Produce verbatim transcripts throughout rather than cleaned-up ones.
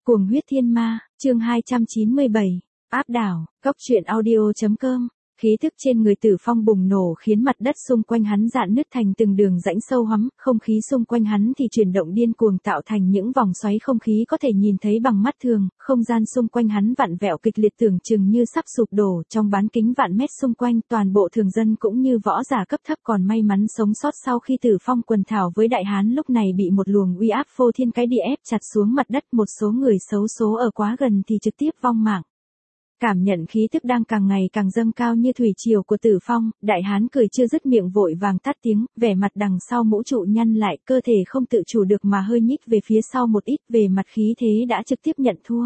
Cuồng huyết thiên ma, chương hai trăm chín mươi bảy, áp đảo, cốc truyện audio.com. Khí tức trên người Tử Phong bùng nổ khiến mặt đất xung quanh hắn rạn nứt thành từng đường rãnh sâu hoắm, không khí xung quanh hắn thì chuyển động điên cuồng tạo thành những vòng xoáy không khí có thể nhìn thấy bằng mắt thường, không gian xung quanh hắn vặn vẹo kịch liệt tưởng chừng như sắp sụp đổ, trong bán kính vạn mét xung quanh toàn bộ thường dân cũng như võ giả cấp thấp còn may mắn sống sót sau khi Tử Phong quần thảo với đại hán lúc này bị một luồng uy áp phô thiên cái địa ép chặt xuống mặt đất, một số người xấu số ở quá gần thì trực tiếp vong mạng. Cảm nhận khí tức đang càng ngày càng dâng cao như thủy triều của Tử Phong, đại hán cười chưa dứt miệng vội vàng tắt tiếng, vẻ mặt đằng sau mũ trụ nhăn lại, cơ thể không tự chủ được mà hơi nhích về phía sau một ít, về mặt khí thế đã trực tiếp nhận thua.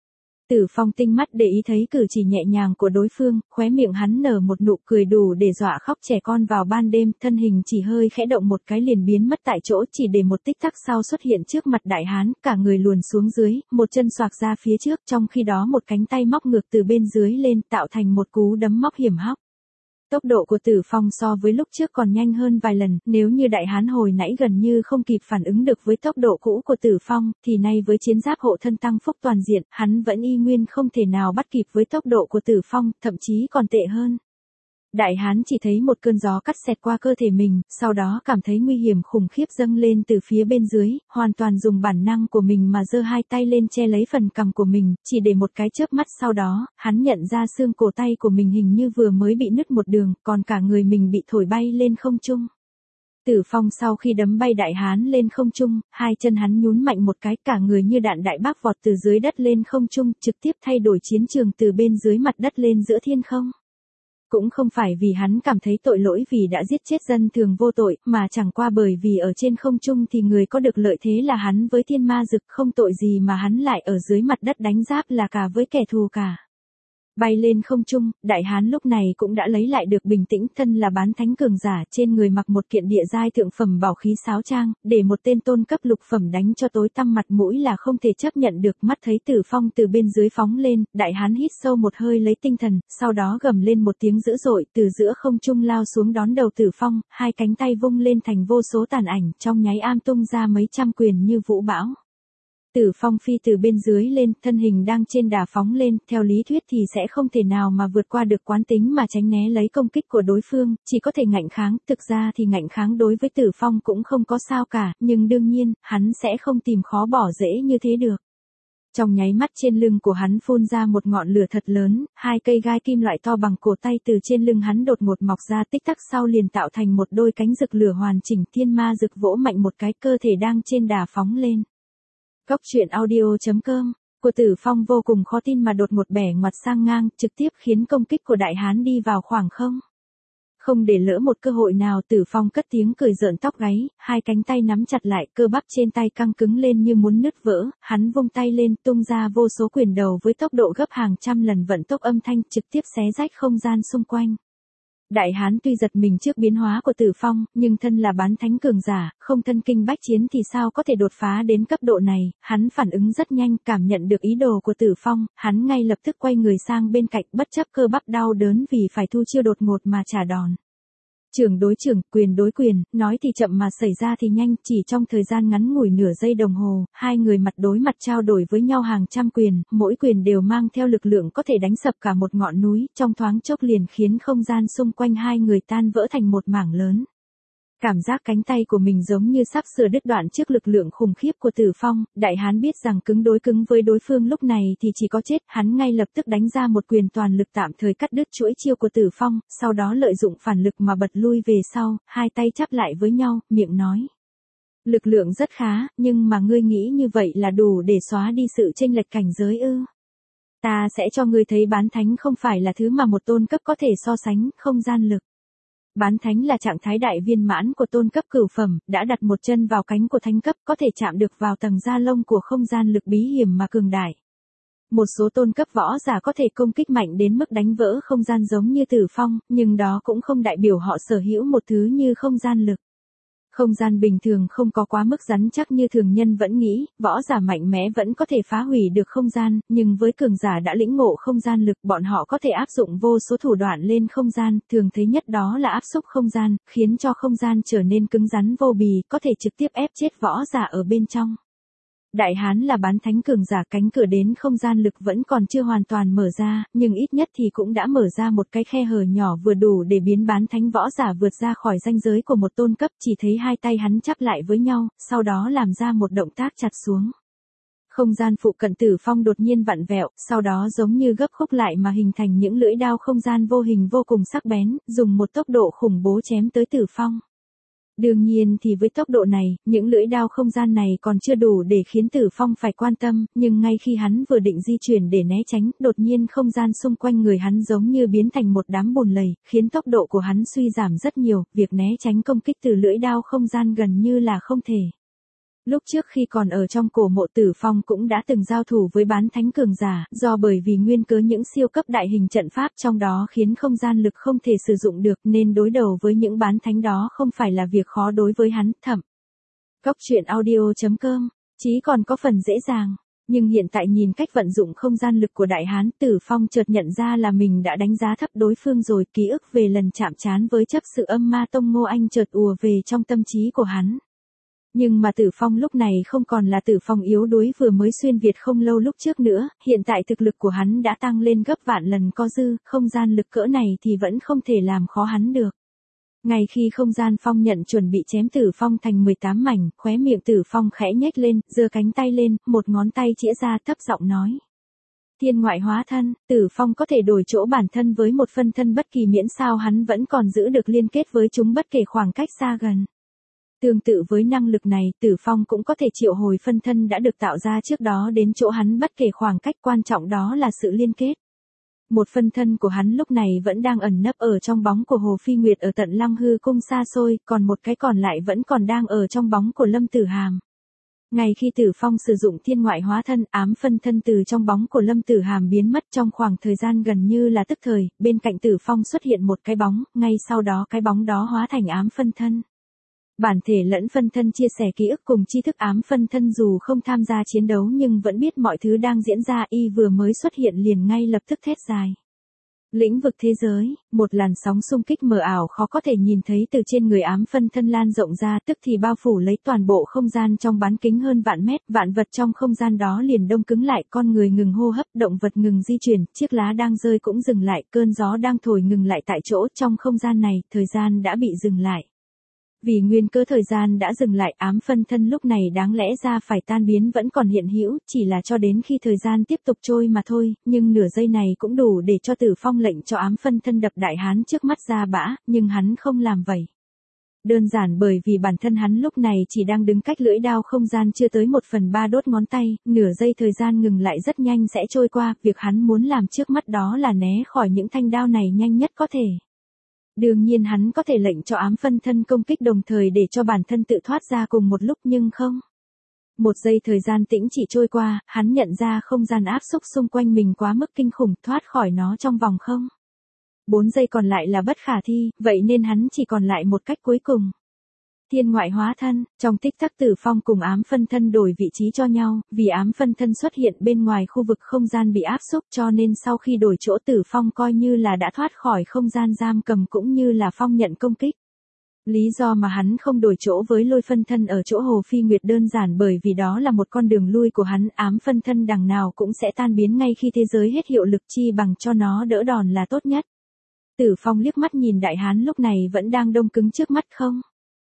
Tử Phong tinh mắt để ý thấy cử chỉ nhẹ nhàng của đối phương, khóe miệng hắn nở một nụ cười đủ để dọa khóc trẻ con vào ban đêm, thân hình chỉ hơi khẽ động một cái liền biến mất tại chỗ, chỉ để một tích tắc sau xuất hiện trước mặt đại hán, cả người luồn xuống dưới, một chân xoạc ra phía trước, trong khi đó một cánh tay móc ngược từ bên dưới lên tạo thành một cú đấm móc hiểm hóc. Tốc độ của Tử Phong so với lúc trước còn nhanh hơn vài lần, nếu như đại hán hồi nãy gần như không kịp phản ứng được với tốc độ cũ của Tử Phong, thì nay với chiến giáp hộ thân tăng phúc toàn diện, hắn vẫn y nguyên không thể nào bắt kịp với tốc độ của Tử Phong, thậm chí còn tệ hơn. Đại hán chỉ thấy một cơn gió cắt xẹt qua cơ thể mình, sau đó cảm thấy nguy hiểm khủng khiếp dâng lên từ phía bên dưới, hoàn toàn dùng bản năng của mình mà giơ hai tay lên che lấy phần cằm của mình, chỉ để một cái chớp mắt sau đó, hắn nhận ra xương cổ tay của mình hình như vừa mới bị nứt một đường, còn cả người mình bị thổi bay lên không trung. Tử Phong sau khi đấm bay đại hán lên không trung, hai chân hắn nhún mạnh một cái, cả người như đạn đại bác vọt từ dưới đất lên không trung, trực tiếp thay đổi chiến trường từ bên dưới mặt đất lên giữa thiên không. Cũng không phải vì hắn cảm thấy tội lỗi vì đã giết chết dân thường vô tội, mà chẳng qua bởi vì ở trên không trung thì người có được lợi thế là hắn với thiên ma dực, không tội gì mà hắn lại ở dưới mặt đất đánh giáp là cả với kẻ thù cả. Bay lên không trung, đại hán lúc này cũng đã lấy lại được bình tĩnh, thân là bán thánh cường giả, trên người mặc một kiện địa giai thượng phẩm bảo khí sáo trang, để một tên tôn cấp lục phẩm đánh cho tối tăm mặt mũi là không thể chấp nhận được. Mắt thấy Tử Phong từ bên dưới phóng lên, đại hán hít sâu một hơi lấy tinh thần, sau đó gầm lên một tiếng dữ dội, từ giữa không trung lao xuống đón đầu Tử Phong, hai cánh tay vung lên thành vô số tàn ảnh, trong nháy am tung ra mấy trăm quyền như vũ bão. Tử Phong phi từ bên dưới lên, thân hình đang trên đà phóng lên, theo lý thuyết thì sẽ không thể nào mà vượt qua được quán tính mà tránh né lấy công kích của đối phương, chỉ có thể ngạnh kháng, thực ra thì ngạnh kháng đối với Tử Phong cũng không có sao cả, nhưng đương nhiên, hắn sẽ không tìm khó bỏ dễ như thế được. Trong nháy mắt trên lưng của hắn phun ra một ngọn lửa thật lớn, hai cây gai kim loại to bằng cổ tay từ trên lưng hắn đột ngột mọc ra, tích tắc sau liền tạo thành một đôi cánh rực lửa hoàn chỉnh. Thiên ma rực vỗ mạnh một cái, cơ thể đang trên đà phóng lên. Cốc truyện audio.com, của Tử Phong vô cùng khó tin mà đột ngột bẻ ngoặt sang ngang, trực tiếp khiến công kích của đại hán đi vào khoảng không. Không để lỡ một cơ hội nào, Tử Phong cất tiếng cười rợn tóc gáy, hai cánh tay nắm chặt lại, cơ bắp trên tay căng cứng lên như muốn nứt vỡ, hắn vung tay lên tung ra vô số quyền đầu với tốc độ gấp hàng trăm lần vận tốc âm thanh, trực tiếp xé rách không gian xung quanh. Đại hán tuy giật mình trước biến hóa của Tử Phong, nhưng thân là bán thánh cường giả, không thân kinh bách chiến thì sao có thể đột phá đến cấp độ này, hắn phản ứng rất nhanh, cảm nhận được ý đồ của Tử Phong, hắn ngay lập tức quay người sang bên cạnh, bất chấp cơ bắp đau đớn vì phải thu chiêu đột ngột mà trả đòn. Trưởng đối trưởng, quyền đối quyền, nói thì chậm mà xảy ra thì nhanh, chỉ trong thời gian ngắn ngủi nửa giây đồng hồ, hai người mặt đối mặt trao đổi với nhau hàng trăm quyền, mỗi quyền đều mang theo lực lượng có thể đánh sập cả một ngọn núi, trong thoáng chốc liền khiến không gian xung quanh hai người tan vỡ thành một mảng lớn. Cảm giác cánh tay của mình giống như sắp sửa đứt đoạn trước lực lượng khủng khiếp của Tử Phong, đại hán biết rằng cứng đối cứng với đối phương lúc này thì chỉ có chết, hắn ngay lập tức đánh ra một quyền toàn lực tạm thời cắt đứt chuỗi chiêu của Tử Phong, sau đó lợi dụng phản lực mà bật lui về sau, hai tay chắp lại với nhau, miệng nói. Lực lượng rất khá, nhưng mà ngươi nghĩ như vậy là đủ để xóa đi sự chênh lệch cảnh giới ư? Ta sẽ cho ngươi thấy bán thánh không phải là thứ mà một tôn cấp có thể so sánh, không gian lực. Bán thánh là trạng thái đại viên mãn của tôn cấp cửu phẩm, đã đặt một chân vào cánh của thánh cấp, có thể chạm được vào tầng da lông của không gian lực bí hiểm mà cường đại. Một số tôn cấp võ giả có thể công kích mạnh đến mức đánh vỡ không gian giống như Tử Phong, nhưng đó cũng không đại biểu họ sở hữu một thứ như không gian lực. Không gian bình thường không có quá mức rắn chắc như thường nhân vẫn nghĩ, võ giả mạnh mẽ vẫn có thể phá hủy được không gian, nhưng với cường giả đã lĩnh ngộ không gian lực, bọn họ có thể áp dụng vô số thủ đoạn lên không gian, thường thấy nhất đó là áp xúc không gian, khiến cho không gian trở nên cứng rắn vô bì, có thể trực tiếp ép chết võ giả ở bên trong. Đại hán là bán thánh cường giả, cánh cửa đến không gian lực vẫn còn chưa hoàn toàn mở ra, nhưng ít nhất thì cũng đã mở ra một cái khe hở nhỏ vừa đủ để biến bán thánh võ giả vượt ra khỏi ranh giới của một tôn cấp, chỉ thấy hai tay hắn chắp lại với nhau, sau đó làm ra một động tác chặt xuống. Không gian phụ cận Tử Phong đột nhiên vặn vẹo, sau đó giống như gấp khúc lại mà hình thành những lưỡi đao không gian vô hình vô cùng sắc bén, dùng một tốc độ khủng bố chém tới Tử Phong. Đương nhiên thì với tốc độ này, những lưỡi đao không gian này còn chưa đủ để khiến Tử Phong phải quan tâm, nhưng ngay khi hắn vừa định di chuyển để né tránh, đột nhiên không gian xung quanh người hắn giống như biến thành một đám bùn lầy, khiến tốc độ của hắn suy giảm rất nhiều, việc né tránh công kích từ lưỡi đao không gian gần như là không thể. Lúc trước khi còn ở trong cổ mộ Tử Phong cũng đã từng giao thủ với bán thánh cường giả, do bởi vì nguyên cớ những siêu cấp đại hình trận pháp trong đó khiến không gian lực không thể sử dụng được nên đối đầu với những bán thánh đó không phải là việc khó đối với hắn, thậm. Cốc truyện audio chấm com, chí còn có phần dễ dàng. Nhưng hiện tại nhìn cách vận dụng không gian lực của đại hán, Tử Phong chợt nhận ra là mình đã đánh giá thấp đối phương rồi, ký ức về lần chạm trán với chấp sự âm ma tông Ngô Anh chợt ùa về trong tâm trí của hắn. Nhưng mà Tử Phong lúc này không còn là Tử Phong yếu đuối vừa mới xuyên Việt không lâu lúc trước nữa, hiện tại thực lực của hắn đã tăng lên gấp vạn lần có dư, không gian lực cỡ này thì vẫn không thể làm khó hắn được. Ngay khi không gian phong nhận chuẩn bị chém Tử Phong thành mười tám mảnh, khóe miệng Tử Phong khẽ nhếch lên, giơ cánh tay lên, một ngón tay chĩa ra thấp giọng nói. Thiên ngoại hóa thân, Tử Phong có thể đổi chỗ bản thân với một phân thân bất kỳ miễn sao hắn vẫn còn giữ được liên kết với chúng bất kể khoảng cách xa gần. Tương tự với năng lực này, Tử Phong cũng có thể triệu hồi phân thân đã được tạo ra trước đó đến chỗ hắn bất kể khoảng cách, quan trọng đó là sự liên kết. Một phân thân của hắn lúc này vẫn đang ẩn nấp ở trong bóng của Hồ Phi Nguyệt ở tận Lăng Hư Cung xa xôi, còn một cái còn lại vẫn còn đang ở trong bóng của Lâm Tử Hàm. Ngay khi Tử Phong sử dụng thiên ngoại hóa thân, ám phân thân từ trong bóng của Lâm Tử Hàm biến mất trong khoảng thời gian gần như là tức thời, bên cạnh Tử Phong xuất hiện một cái bóng, ngay sau đó cái bóng đó hóa thành ám phân thân. Bản thể lẫn phân thân chia sẻ ký ức cùng tri thức, ám phân thân dù không tham gia chiến đấu nhưng vẫn biết mọi thứ đang diễn ra, y vừa mới xuất hiện liền ngay lập tức thét dài. Lĩnh vực thế giới, một làn sóng xung kích mờ ảo khó có thể nhìn thấy từ trên người ám phân thân lan rộng ra, tức thì bao phủ lấy toàn bộ không gian trong bán kính hơn vạn mét, vạn vật trong không gian đó liền đông cứng lại, con người ngừng hô hấp, động vật ngừng di chuyển, chiếc lá đang rơi cũng dừng lại, cơn gió đang thổi ngừng lại tại chỗ, trong không gian này, thời gian đã bị dừng lại. Vì nguyên cớ thời gian đã dừng lại, ám phân thân lúc này đáng lẽ ra phải tan biến vẫn còn hiện hữu, chỉ là cho đến khi thời gian tiếp tục trôi mà thôi, nhưng nửa giây này cũng đủ để cho Tử Phong lệnh cho ám phân thân đập đại hán trước mắt ra bã, nhưng hắn không làm vậy. Đơn giản bởi vì bản thân hắn lúc này chỉ đang đứng cách lưỡi đao không gian chưa tới một phần ba đốt ngón tay, nửa giây thời gian ngừng lại rất nhanh sẽ trôi qua, việc hắn muốn làm trước mắt đó là né khỏi những thanh đao này nhanh nhất có thể. Đương nhiên hắn có thể lệnh cho ám phân thân công kích đồng thời để cho bản thân tự thoát ra cùng một lúc, nhưng không. Một giây thời gian tĩnh chỉ trôi qua, hắn nhận ra không gian áp xúc xung quanh mình quá mức kinh khủng, thoát khỏi nó trong vòng không. Bốn giây còn lại là bất khả thi, vậy nên hắn chỉ còn lại một cách cuối cùng. Thiên ngoại hóa thân, trong tích tắc Tử Phong cùng ám phân thân đổi vị trí cho nhau, vì ám phân thân xuất hiện bên ngoài khu vực không gian bị áp xúc cho nên sau khi đổi chỗ Tử Phong coi như là đã thoát khỏi không gian giam cầm cũng như là Phong nhận công kích. Lý do mà hắn không đổi chỗ với Lôi phân thân ở chỗ Hồ Phi Nguyệt đơn giản bởi vì đó là một con đường lui của hắn, ám phân thân đằng nào cũng sẽ tan biến ngay khi thế giới hết hiệu lực, chi bằng cho nó đỡ đòn là tốt nhất. Tử Phong liếc mắt nhìn đại hán lúc này vẫn đang đông cứng trước mắt, không.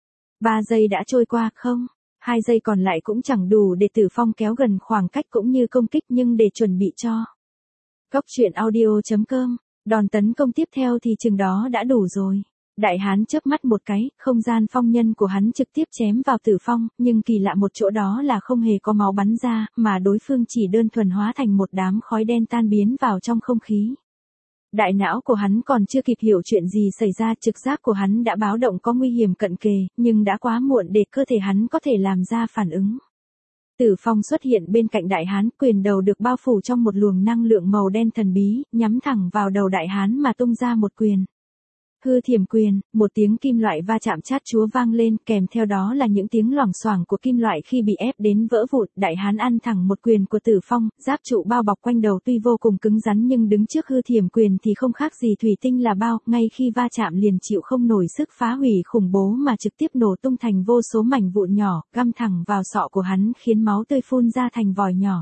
Ba giây đã trôi qua, không. Hai giây còn lại cũng chẳng đủ để Tử Phong kéo gần khoảng cách cũng như công kích, nhưng để chuẩn bị cho. Cốc truyện audio chấm com, đòn tấn công tiếp theo thì chừng đó đã đủ rồi. Đại hán chớp mắt một cái, không gian phong nhân của hắn trực tiếp chém vào Tử Phong, nhưng kỳ lạ một chỗ đó là không hề có máu bắn ra, mà đối phương chỉ đơn thuần hóa thành một đám khói đen tan biến vào trong không khí. Đại não của hắn còn chưa kịp hiểu chuyện gì xảy ra, trực giác của hắn đã báo động có nguy hiểm cận kề, nhưng đã quá muộn để cơ thể hắn có thể làm ra phản ứng. Tử Phong xuất hiện bên cạnh đại hán, quyền đầu được bao phủ trong một luồng năng lượng màu đen thần bí, nhắm thẳng vào đầu đại hán mà tung ra một quyền. Hư thiểm quyền, một tiếng kim loại va chạm chát chúa vang lên, kèm theo đó là những tiếng loảng xoảng của kim loại khi bị ép đến vỡ vụn. Đại hán ăn thẳng một quyền của Tử Phong, giáp trụ bao bọc quanh đầu tuy vô cùng cứng rắn nhưng đứng trước hư thiểm quyền thì không khác gì thủy tinh là bao, ngay khi va chạm liền chịu không nổi sức phá hủy khủng bố mà trực tiếp nổ tung thành vô số mảnh vụn nhỏ, găm thẳng vào sọ của hắn khiến máu tươi phun ra thành vòi nhỏ.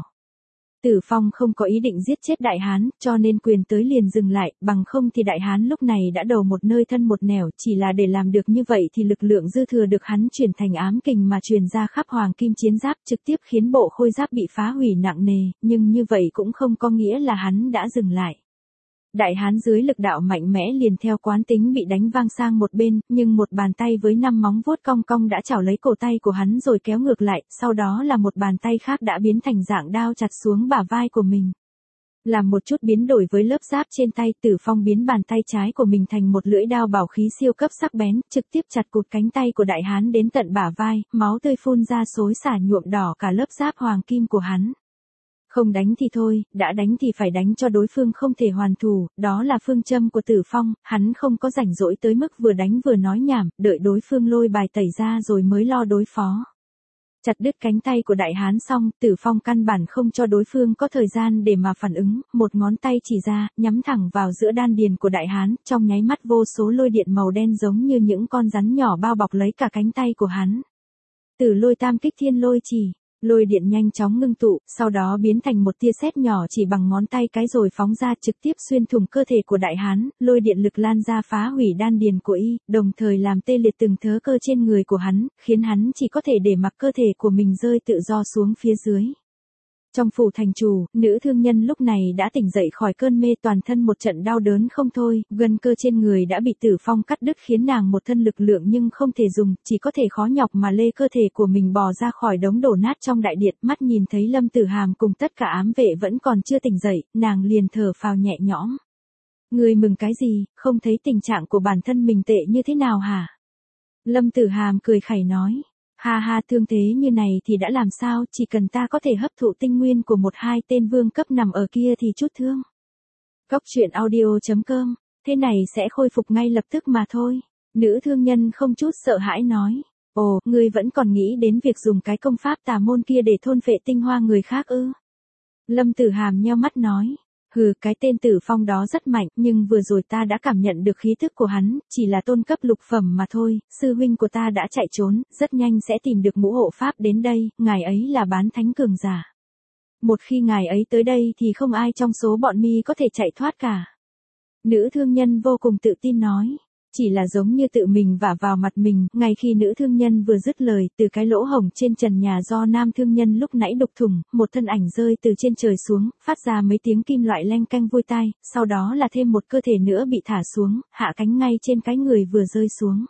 Tử Phong không có ý định giết chết đại hán, cho nên quyền tới liền dừng lại, bằng không thì đại hán lúc này đã đầu một nơi thân một nẻo, chỉ là để làm được như vậy thì lực lượng dư thừa được hắn chuyển thành ám kình mà truyền ra khắp hoàng kim chiến giáp, trực tiếp khiến bộ khôi giáp bị phá hủy nặng nề, nhưng như vậy cũng không có nghĩa là hắn đã dừng lại. Đại hán dưới lực đạo mạnh mẽ liền theo quán tính bị đánh văng sang một bên, nhưng một bàn tay với năm móng vuốt cong cong đã chảo lấy cổ tay của hắn rồi kéo ngược lại, sau đó là một bàn tay khác đã biến thành dạng đao chặt xuống bả vai của mình. Làm một chút biến đổi với lớp giáp trên tay, Tử Phong biến bàn tay trái của mình thành một lưỡi đao bảo khí siêu cấp sắc bén, trực tiếp chặt cụt cánh tay của đại hán đến tận bả vai, máu tươi phun ra xối xả nhuộm đỏ cả lớp giáp hoàng kim của hắn. Không đánh thì thôi, đã đánh thì phải đánh cho đối phương không thể hoàn thủ, đó là phương châm của Tử Phong, hắn không có rảnh rỗi tới mức vừa đánh vừa nói nhảm, đợi đối phương lôi bài tẩy ra rồi mới lo đối phó. Chặt đứt cánh tay của đại hán xong, Tử Phong căn bản không cho đối phương có thời gian để mà phản ứng, một ngón tay chỉ ra, nhắm thẳng vào giữa đan điền của đại hán, trong nháy mắt vô số lôi điện màu đen giống như những con rắn nhỏ bao bọc lấy cả cánh tay của hắn. Tử Lôi Tam Kích Thiên Lôi Chỉ. Lôi điện nhanh chóng ngưng tụ, sau đó biến thành một tia sét nhỏ chỉ bằng ngón tay cái rồi phóng ra trực tiếp xuyên thủng cơ thể của đại hán, lôi điện lực lan ra phá hủy đan điền của y, đồng thời làm tê liệt từng thớ cơ trên người của hắn, khiến hắn chỉ có thể để mặc cơ thể của mình rơi tự do xuống phía dưới. Trong phủ thành chủ, nữ thương nhân lúc này đã tỉnh dậy khỏi cơn mê, toàn thân một trận đau đớn không thôi, gân cơ trên người đã bị Tử Phong cắt đứt khiến nàng một thân lực lượng nhưng không thể dùng, chỉ có thể khó nhọc mà lê cơ thể của mình bò ra khỏi đống đổ nát trong đại điện, mắt nhìn thấy Lâm Tử Hàm cùng tất cả ám vệ vẫn còn chưa tỉnh dậy, nàng liền thở phào nhẹ nhõm. Người mừng cái gì, không thấy tình trạng của bản thân mình tệ như thế nào hả? Lâm Tử Hàm cười khẩy nói. Ha ha, thương thế như này thì đã làm sao, chỉ cần ta có thể hấp thụ tinh nguyên của một hai tên vương cấp nằm ở kia thì chút thương. Cốc truyện audio chấm com, thế này sẽ khôi phục ngay lập tức mà thôi. Nữ thương nhân không chút sợ hãi nói. Ồ, ngươi vẫn còn nghĩ đến việc dùng cái công pháp tà môn kia để thôn phệ tinh hoa người khác ư? Lâm Tử Hàm nheo mắt nói. Hừ, cái tên Tử Phong đó rất mạnh, nhưng vừa rồi ta đã cảm nhận được khí thức của hắn, chỉ là tôn cấp lục phẩm mà thôi, sư huynh của ta đã chạy trốn, rất nhanh sẽ tìm được ngũ hộ pháp đến đây, ngài ấy là bán thánh cường giả. Một khi ngài ấy tới đây thì không ai trong số bọn mi có thể chạy thoát cả. Nữ thương nhân vô cùng tự tin nói. Chỉ là giống như tự mình vả vào mặt mình, ngay khi nữ thương nhân vừa dứt lời, từ cái lỗ hổng trên trần nhà do nam thương nhân lúc nãy đục thủng, một thân ảnh rơi từ trên trời xuống, phát ra mấy tiếng kim loại leng keng vui tai, sau đó là thêm một cơ thể nữa bị thả xuống, hạ cánh ngay trên cái người vừa rơi xuống.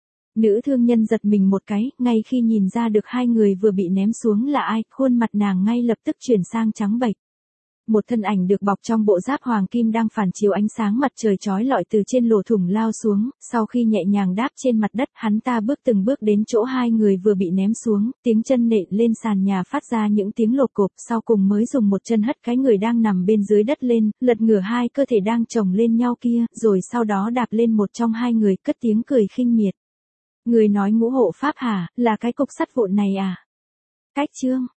Nữ thương nhân giật mình một cái, ngay khi nhìn ra được hai người vừa bị ném xuống là ai, khuôn mặt nàng ngay lập tức chuyển sang trắng bệch. Một thân ảnh được bọc trong bộ giáp hoàng kim đang phản chiếu ánh sáng mặt trời chói lọi từ trên lỗ thủng lao xuống, sau khi nhẹ nhàng đáp trên mặt đất, hắn ta bước từng bước đến chỗ hai người vừa bị ném xuống, tiếng chân nện lên sàn nhà phát ra những tiếng lột cộp, sau cùng mới dùng một chân hất cái người đang nằm bên dưới đất lên, lật ngửa hai cơ thể đang chồng lên nhau kia, rồi sau đó đạp lên một trong hai người, cất tiếng cười khinh miệt. Người nói ngũ hộ pháp hả, là cái cục sắt vụn này à? Cách chương